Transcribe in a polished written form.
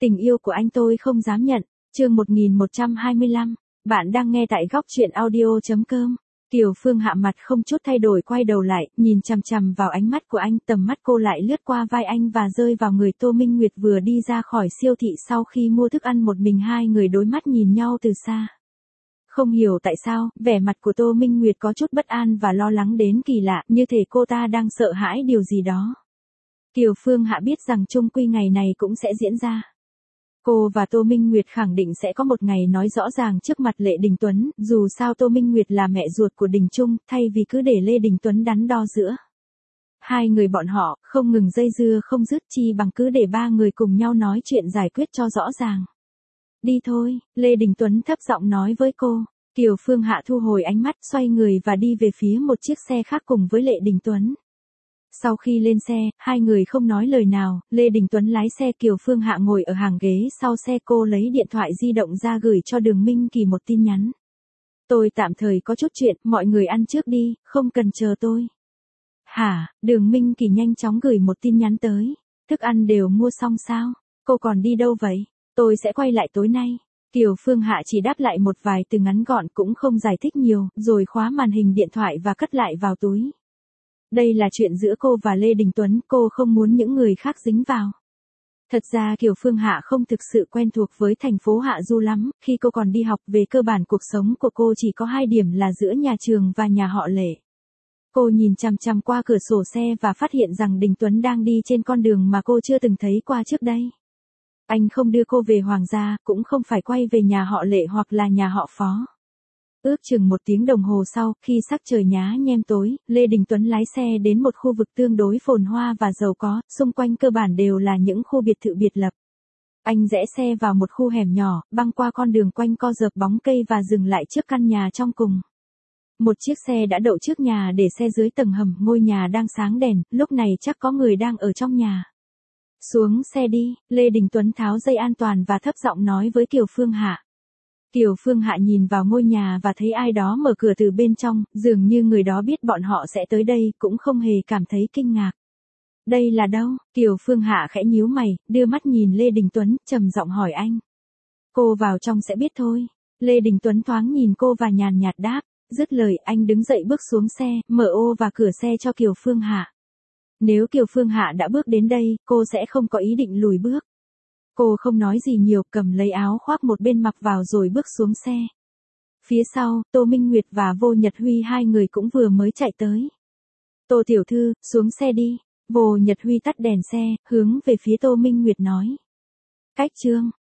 Tình yêu của anh tôi không dám nhận. Chương 1125. Bạn đang nghe tại góc truyện audio.com. Kiều Phương Hạ mặt không chút thay đổi quay đầu lại, nhìn chằm chằm vào ánh mắt của anh, tầm mắt cô lại lướt qua vai anh và rơi vào người Tô Minh Nguyệt vừa đi ra khỏi siêu thị sau khi mua thức ăn một mình. Hai người đối mắt nhìn nhau từ xa. Không hiểu tại sao, vẻ mặt của Tô Minh Nguyệt có chút bất an và lo lắng đến kỳ lạ, như thể cô ta đang sợ hãi điều gì đó. Kiều Phương Hạ biết rằng chung quy ngày này cũng sẽ diễn ra. Cô và Tô Minh Nguyệt khẳng định sẽ có một ngày nói rõ ràng trước mặt Lệ Đình Tuấn, dù sao Tô Minh Nguyệt là mẹ ruột của Đình Trung, thay vì cứ để Lê Đình Tuấn đắn đo giữa hai người bọn họ, không ngừng dây dưa không dứt, chi bằng cứ để ba người cùng nhau nói chuyện giải quyết cho rõ ràng. Đi thôi, Lê Đình Tuấn thấp giọng nói với cô. Kiều Phương Hạ thu hồi ánh mắt, xoay người và đi về phía một chiếc xe khác cùng với Lệ Đình Tuấn. Sau khi lên xe, hai người không nói lời nào, Lê Đình Tuấn lái xe, Kiều Phương Hạ ngồi ở hàng ghế sau xe. Cô lấy điện thoại di động ra gửi cho Đường Minh Kỳ một tin nhắn. Tôi tạm thời có chút chuyện, mọi người ăn trước đi, không cần chờ tôi. Hả, Đường Minh Kỳ nhanh chóng gửi một tin nhắn tới. Thức ăn đều mua xong sao? Cô còn đi đâu vậy? Tôi sẽ quay lại tối nay. Kiều Phương Hạ chỉ đáp lại một vài từ ngắn gọn, cũng không giải thích nhiều, rồi khóa màn hình điện thoại và cất lại vào túi. Đây là chuyện giữa cô và Lê Đình Tuấn, cô không muốn những người khác dính vào. Thật ra Kiều Phương Hạ không thực sự quen thuộc với thành phố Hạ Du lắm, khi cô còn đi học, về cơ bản cuộc sống của cô chỉ có hai điểm là giữa nhà trường và nhà họ Lệ. Cô nhìn chằm chằm qua cửa sổ xe và phát hiện rằng Đình Tuấn đang đi trên con đường mà cô chưa từng thấy qua trước đây. Anh không đưa cô về Hoàng gia, cũng không phải quay về nhà họ Lệ hoặc là nhà họ Phó. Ước chừng 1 tiếng đồng hồ sau, khi sắc trời nhá nhem tối, Lê Đình Tuấn lái xe đến một khu vực tương đối phồn hoa và giàu có, xung quanh cơ bản đều là những khu biệt thự biệt lập. Anh rẽ xe vào một khu hẻm nhỏ, băng qua con đường quanh co dợp bóng cây và dừng lại trước căn nhà trong cùng. Một chiếc xe đã đậu trước nhà để xe dưới tầng hầm, ngôi nhà đang sáng đèn, lúc này chắc có người đang ở trong nhà. Xuống xe đi, Lê Đình Tuấn tháo dây an toàn và thấp giọng nói với Kiều Phương Hạ. Kiều Phương Hạ nhìn vào ngôi nhà và thấy ai đó mở cửa từ bên trong, dường như người đó biết bọn họ sẽ tới đây, cũng không hề cảm thấy kinh ngạc. Đây là đâu? Kiều Phương Hạ khẽ nhíu mày, đưa mắt nhìn Lê Đình Tuấn, trầm giọng hỏi anh. Cô vào trong sẽ biết thôi. Lê Đình Tuấn thoáng nhìn cô và nhàn nhạt đáp. Dứt lời, anh đứng dậy bước xuống xe, mở ô và cửa xe cho Kiều Phương Hạ. Nếu Kiều Phương Hạ đã bước đến đây, cô sẽ không có ý định lùi bước. Cô không nói gì nhiều, cầm lấy áo khoác một bên mặc vào rồi bước xuống xe. Phía sau, Tô Minh Nguyệt và Vô Nhật Huy hai người cũng vừa mới chạy tới. Tô tiểu thư, xuống xe đi. Vô Nhật Huy tắt đèn xe, hướng về phía Tô Minh Nguyệt nói. Cách chương